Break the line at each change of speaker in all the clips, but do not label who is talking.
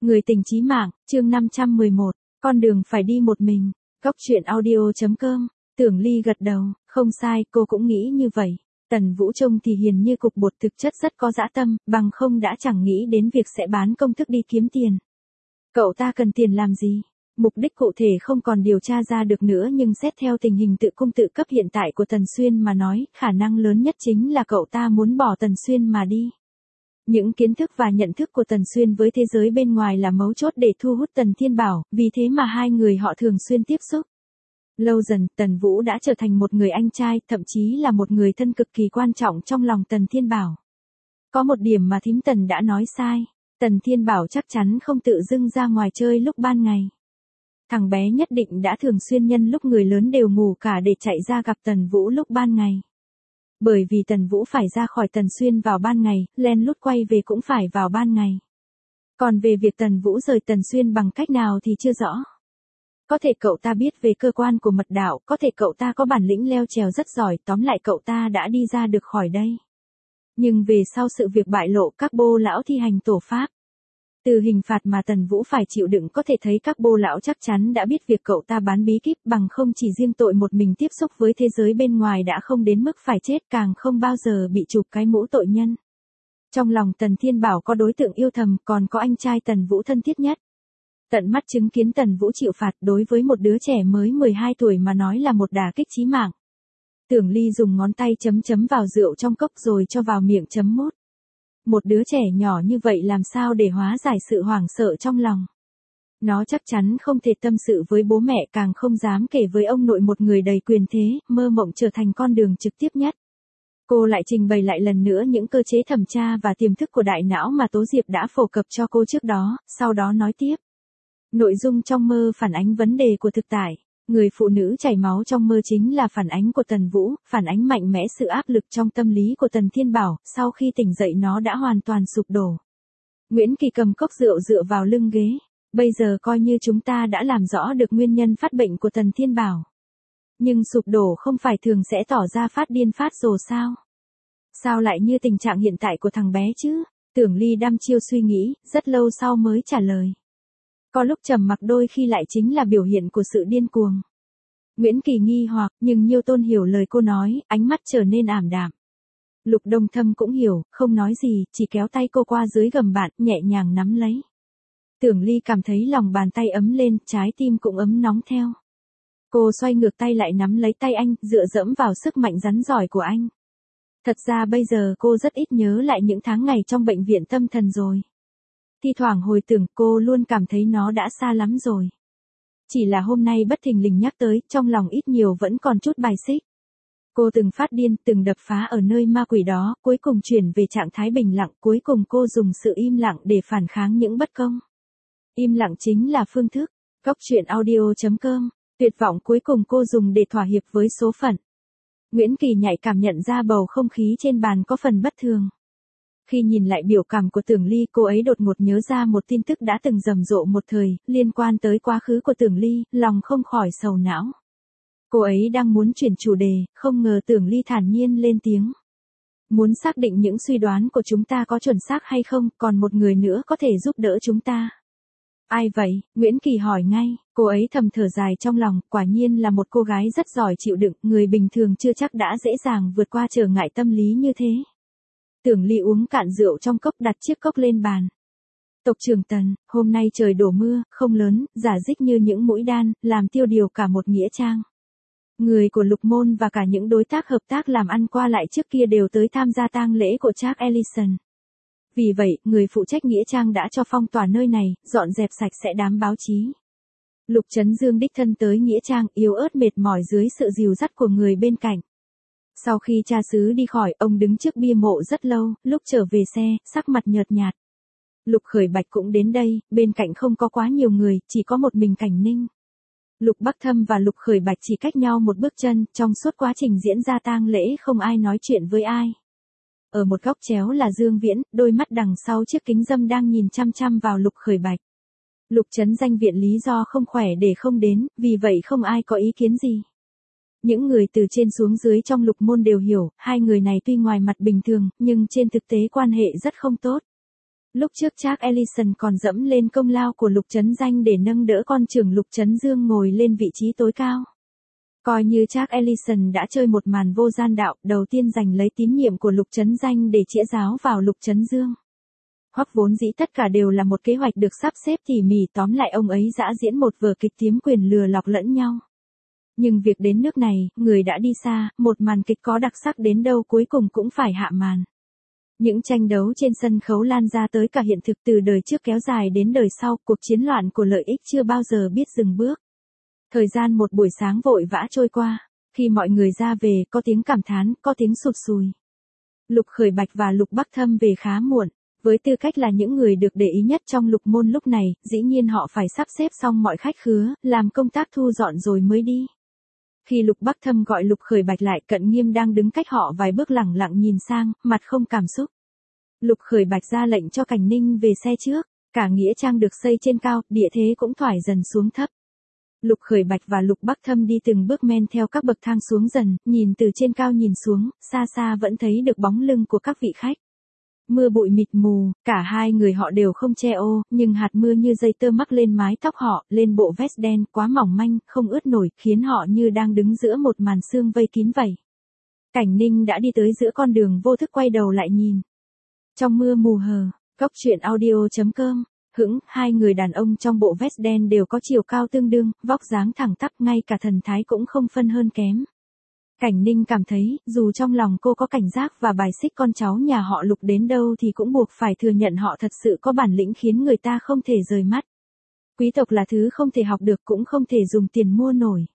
Người tình chí mạng, chương 511, con đường phải đi một mình. Góc truyện audio.com. Tưởng Ly gật đầu, không sai, cô cũng nghĩ như vậy. Tần Vũ trông thì hiền như cục bột, thực chất rất có dã tâm, bằng không đã chẳng nghĩ đến việc sẽ bán công thức đi kiếm tiền. Cậu ta cần tiền làm gì? Mục đích cụ thể không còn điều tra ra được nữa, nhưng xét theo tình hình tự cung tự cấp hiện tại của Tần Xuyên mà nói, khả năng lớn nhất chính là cậu ta muốn bỏ Tần Xuyên mà đi. Những kiến thức và nhận thức của Tần Xuyên với thế giới bên ngoài là mấu chốt để thu hút Tần Thiên Bảo, vì thế mà hai người họ thường xuyên tiếp xúc. Lâu dần, Tần Vũ đã trở thành một người anh trai, thậm chí là một người thân cực kỳ quan trọng trong lòng Tần Thiên Bảo. Có một điểm mà thím Tần đã nói sai, Tần Thiên Bảo chắc chắn không tự dưng ra ngoài chơi lúc ban ngày. Thằng bé nhất định đã thường xuyên nhân lúc người lớn đều ngủ cả để chạy ra gặp Tần Vũ lúc ban ngày. Bởi vì Tần Vũ phải ra khỏi Tần Xuyên vào ban ngày, len lút quay về cũng phải vào ban ngày. Còn về việc Tần Vũ rời Tần Xuyên bằng cách nào thì chưa rõ. Có thể cậu ta biết về cơ quan của mật đạo, có thể cậu ta có bản lĩnh leo trèo rất giỏi, tóm lại cậu ta đã đi ra được khỏi đây. Nhưng về sau sự việc bại lộ, các bô lão thi hành tổ pháp. Từ hình phạt mà Tần Vũ phải chịu đựng có thể thấy các bô lão chắc chắn đã biết việc cậu ta bán bí kíp, bằng không chỉ riêng tội một mình tiếp xúc với thế giới bên ngoài đã không đến mức phải chết, càng không bao giờ bị chụp cái mũ tội nhân. Trong lòng Tần Thiên Bảo có đối tượng yêu thầm, còn có anh trai Tần Vũ thân thiết nhất. Tận mắt chứng kiến Tần Vũ chịu phạt đối với một đứa trẻ mới 12 tuổi mà nói là một đả kích chí mạng. Tưởng Ly dùng ngón tay chấm vào rượu trong cốc rồi cho vào miệng chấm mút. Một đứa trẻ nhỏ như vậy làm sao để hóa giải sự hoảng sợ trong lòng. Nó chắc chắn không thể tâm sự với bố mẹ, càng không dám kể với ông nội, một người đầy quyền thế, mơ mộng trở thành con đường trực tiếp nhất. Cô lại trình bày lại lần nữa những cơ chế thẩm tra và tiềm thức của đại não mà Tố Diệp đã phổ cập cho cô trước đó, sau đó nói tiếp. Nội dung trong mơ phản ánh vấn đề của thực tại. Người phụ nữ chảy máu trong mơ chính là phản ánh của Tần Vũ, phản ánh mạnh mẽ sự áp lực trong tâm lý của Tần Thiên Bảo, sau khi tỉnh dậy nó đã hoàn toàn sụp đổ. Nguyễn Kỳ cầm cốc rượu dựa vào lưng ghế. Bây giờ coi như chúng ta đã làm rõ được nguyên nhân phát bệnh của Tần Thiên Bảo. Nhưng sụp đổ không phải thường sẽ tỏ ra phát điên phát rồ sao? Sao lại như tình trạng hiện tại của thằng bé chứ? Tưởng Ly đăm chiêu suy nghĩ, rất lâu sau mới trả lời. Có lúc trầm mặc đôi khi lại chính là biểu hiện của sự điên cuồng. Nguyễn Kỳ nghi hoặc, nhưng Nhiêu Tôn hiểu lời cô nói, ánh mắt trở nên ảm đạm. Lục Đông Thâm cũng hiểu, không nói gì, chỉ kéo tay cô qua dưới gầm bàn, nhẹ nhàng nắm lấy. Tưởng Ly cảm thấy lòng bàn tay ấm lên, trái tim cũng ấm nóng theo. Cô xoay ngược tay lại nắm lấy tay anh, dựa dẫm vào sức mạnh rắn giỏi của anh. Thật ra bây giờ cô rất ít nhớ lại những tháng ngày trong bệnh viện tâm thần rồi. Thi thoảng hồi tưởng cô luôn cảm thấy nó đã xa lắm rồi. Chỉ là hôm nay bất thình lình nhắc tới, trong lòng ít nhiều vẫn còn chút bài xích. Cô từng phát điên, từng đập phá ở nơi ma quỷ đó, cuối cùng chuyển về trạng thái bình lặng, cuối cùng cô dùng sự im lặng để phản kháng những bất công. Im lặng chính là phương thức. Góc truyện audio.com. Tuyệt vọng cuối cùng cô dùng để thỏa hiệp với số phận. Nguyễn Kỳ nhạy cảm nhận ra bầu không khí trên bàn có phần bất thường. Khi nhìn lại biểu cảm của Tưởng Ly, cô ấy đột ngột nhớ ra một tin tức đã từng rầm rộ một thời, liên quan tới quá khứ của Tưởng Ly, lòng không khỏi sầu não. Cô ấy đang muốn chuyển chủ đề, không ngờ Tưởng Ly thản nhiên lên tiếng. Muốn xác định những suy đoán của chúng ta có chuẩn xác hay không, còn một người nữa có thể giúp đỡ chúng ta. Ai vậy? Nguyễn Kỳ hỏi ngay, cô ấy thầm thở dài trong lòng, quả nhiên là một cô gái rất giỏi chịu đựng, người bình thường chưa chắc đã dễ dàng vượt qua trở ngại tâm lý như thế. Tưởng Ly uống cạn rượu trong cốc, đặt chiếc cốc lên bàn. Tộc trưởng Tần, hôm nay trời đổ mưa, không lớn, rả rích như những mũi đan, làm tiêu điều cả một nghĩa trang. Người của Lục Môn và cả những đối tác hợp tác làm ăn qua lại trước kia đều tới tham gia tang lễ của Charles Ellison. Vì vậy, người phụ trách nghĩa trang đã cho phong tỏa nơi này, dọn dẹp sạch sẽ đám báo chí. Lục Chấn Dương đích thân tới nghĩa trang, yếu ớt mệt mỏi dưới sự dìu dắt của người bên cạnh. Sau khi cha xứ đi khỏi, ông đứng trước bia mộ rất lâu, lúc trở về xe, sắc mặt nhợt nhạt. Lục Khởi Bạch cũng đến đây, bên cạnh không có quá nhiều người, chỉ có một mình Cảnh Ninh. Lục Bắc Thâm và Lục Khởi Bạch chỉ cách nhau một bước chân, trong suốt quá trình diễn ra tang lễ không ai nói chuyện với ai. Ở một góc chéo là Dương Viễn, đôi mắt đằng sau chiếc kính râm đang nhìn chăm chăm vào Lục Khởi Bạch. Lục Chấn Danh viện lý do không khỏe để không đến, vì vậy không ai có ý kiến gì. Những người từ trên xuống dưới trong Lục Môn đều hiểu, hai người này tuy ngoài mặt bình thường, nhưng trên thực tế quan hệ rất không tốt. Lúc trước Charles Ellison còn dẫm lên công lao của Lục Chấn Danh để nâng đỡ con trưởng Lục Chấn Dương ngồi lên vị trí tối cao. Coi như Charles Ellison đã chơi một màn vô gian đạo, đầu tiên giành lấy tín nhiệm của Lục Chấn Danh để chĩa giáo vào Lục Chấn Dương. Hoặc vốn dĩ tất cả đều là một kế hoạch được sắp xếp tỉ mỉ, tóm lại ông ấy dã diễn một vở kịch tiếm quyền lừa lọc lẫn nhau. Nhưng việc đến nước này, người đã đi xa, một màn kịch có đặc sắc đến đâu cuối cùng cũng phải hạ màn. Những tranh đấu trên sân khấu lan ra tới cả hiện thực, từ đời trước kéo dài đến đời sau, cuộc chiến loạn của lợi ích chưa bao giờ biết dừng bước. Thời gian một buổi sáng vội vã trôi qua, khi mọi người ra về, có tiếng cảm thán, có tiếng sụt sùi. Lục Khởi Bạch và Lục Bắc Thâm về khá muộn, với tư cách là những người được để ý nhất trong Lục môn lúc này, dĩ nhiên họ phải sắp xếp xong mọi khách khứa, làm công tác thu dọn rồi mới đi. Khi Lục Bắc Thâm gọi Lục Khởi Bạch lại, Cận Nghiêm đang đứng cách họ vài bước lẳng lặng nhìn sang, mặt không cảm xúc. Lục Khởi Bạch ra lệnh cho Cảnh Ninh về xe trước, cả nghĩa trang được xây trên cao, địa thế cũng thoải dần xuống thấp. Lục Khởi Bạch và Lục Bắc Thâm đi từng bước men theo các bậc thang xuống dần, nhìn từ trên cao nhìn xuống, xa xa vẫn thấy được bóng lưng của các vị khách. Mưa bụi mịt mù, cả hai người họ đều không che ô, nhưng hạt mưa như dây tơ mắc lên mái tóc họ, lên bộ vest đen quá mỏng manh, không ướt nổi, khiến họ như đang đứng giữa một màn sương vây kín vậy. Cảnh Ninh đã đi tới giữa con đường, vô thức quay đầu lại nhìn. Trong mưa mù hờ, Góc Truyện Audio.com. Hai người đàn ông trong bộ vest đen đều có chiều cao tương đương, vóc dáng thẳng tắp, ngay cả thần thái cũng không phân hơn kém. Cảnh Ninh cảm thấy, dù trong lòng cô có cảnh giác và bài xích con cháu nhà họ Lục đến đâu thì cũng buộc phải thừa nhận họ thật sự có bản lĩnh khiến người ta không thể rời mắt. Quý tộc là thứ không thể học được, cũng không thể dùng tiền mua nổi.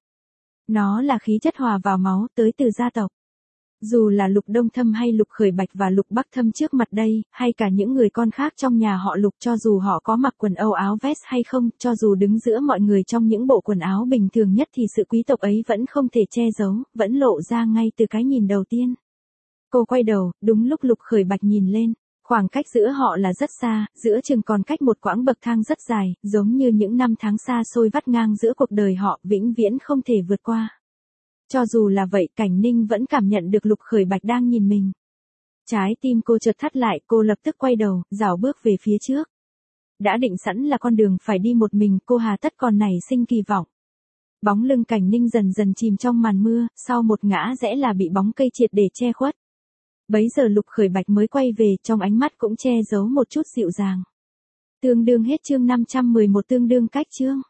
Nó là khí chất hòa vào máu, tới từ gia tộc. Dù là Lục Đông Thâm hay Lục Khởi Bạch và Lục Bắc Thâm trước mặt đây, hay cả những người con khác trong nhà họ Lục, cho dù họ có mặc quần âu áo vest hay không, cho dù đứng giữa mọi người trong những bộ quần áo bình thường nhất thì sự quý tộc ấy vẫn không thể che giấu, vẫn lộ ra ngay từ cái nhìn đầu tiên. Cô quay đầu, đúng lúc Lục Khởi Bạch nhìn lên, khoảng cách giữa họ là rất xa, giữa chừng còn cách một quãng bậc thang rất dài, giống như những năm tháng xa xôi vắt ngang giữa cuộc đời họ, vĩnh viễn không thể vượt qua. Cho dù là vậy, Cảnh Ninh vẫn cảm nhận được Lục Khởi Bạch đang nhìn mình. Trái tim cô chợt thắt lại, cô lập tức quay đầu, rảo bước về phía trước. Đã định sẵn là con đường phải đi một mình, cô hà tất còn nảy sinh kỳ vọng. Bóng lưng Cảnh Ninh dần dần chìm trong màn mưa, sau một ngã rẽ là bị bóng cây triệt để che khuất. Bấy giờ Lục Khởi Bạch mới quay về, trong ánh mắt cũng che giấu một chút dịu dàng. Tương đương hết chương 511, tương đương cách chương.